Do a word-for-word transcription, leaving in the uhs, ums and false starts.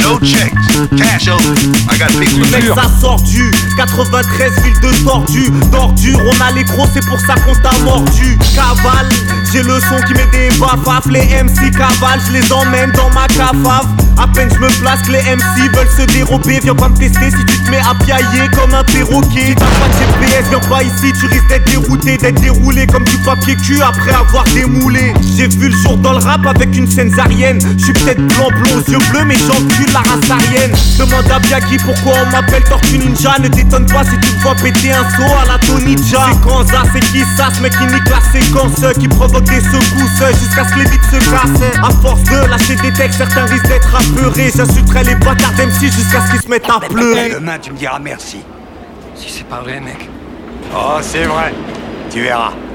no checks, cash over. I got people to mec, ça sort du quatre-vingt-treize, ville de tordu, d'ordure. On a les gros, c'est pour ça qu'on t'a mordu. Cavale, j'ai le son qui met des bafaf. Les M C cavalent, je les emmène dans ma cafave. À peine je me place que les M C veulent se dérober. Viens pas me tester si tu te mets à piailler comme un perroquet. Si t'as pas de G P S, viens pas ici, tu risques d'être dérouté, d'être déroulé comme du papier cul après avoir démoulé. J'ai vu le jour dans le rap avec une scène zarienne. J'suis peut-être blanc, blond, aux yeux bleus, mais j'encule la race arienne. Demande à Biagui pourquoi on m'appelle Tortue Ninja. Ne t'étonne pas si tu me vois péter un saut à la Tony Jaa. C'est quand ça, c'est qui ça, ce mec qui nique la séquence, qui provoque des secousses jusqu'à ce que les vides se cassent. À force de lâcher des textes, certains risquent d'être apeurés. J'insulterai les bâtards d'M C jusqu'à ce qu'ils se mettent à pleurer. Demain tu me diras merci. Si c'est pas vrai, mec. Oh, c'est vrai. Tu verras.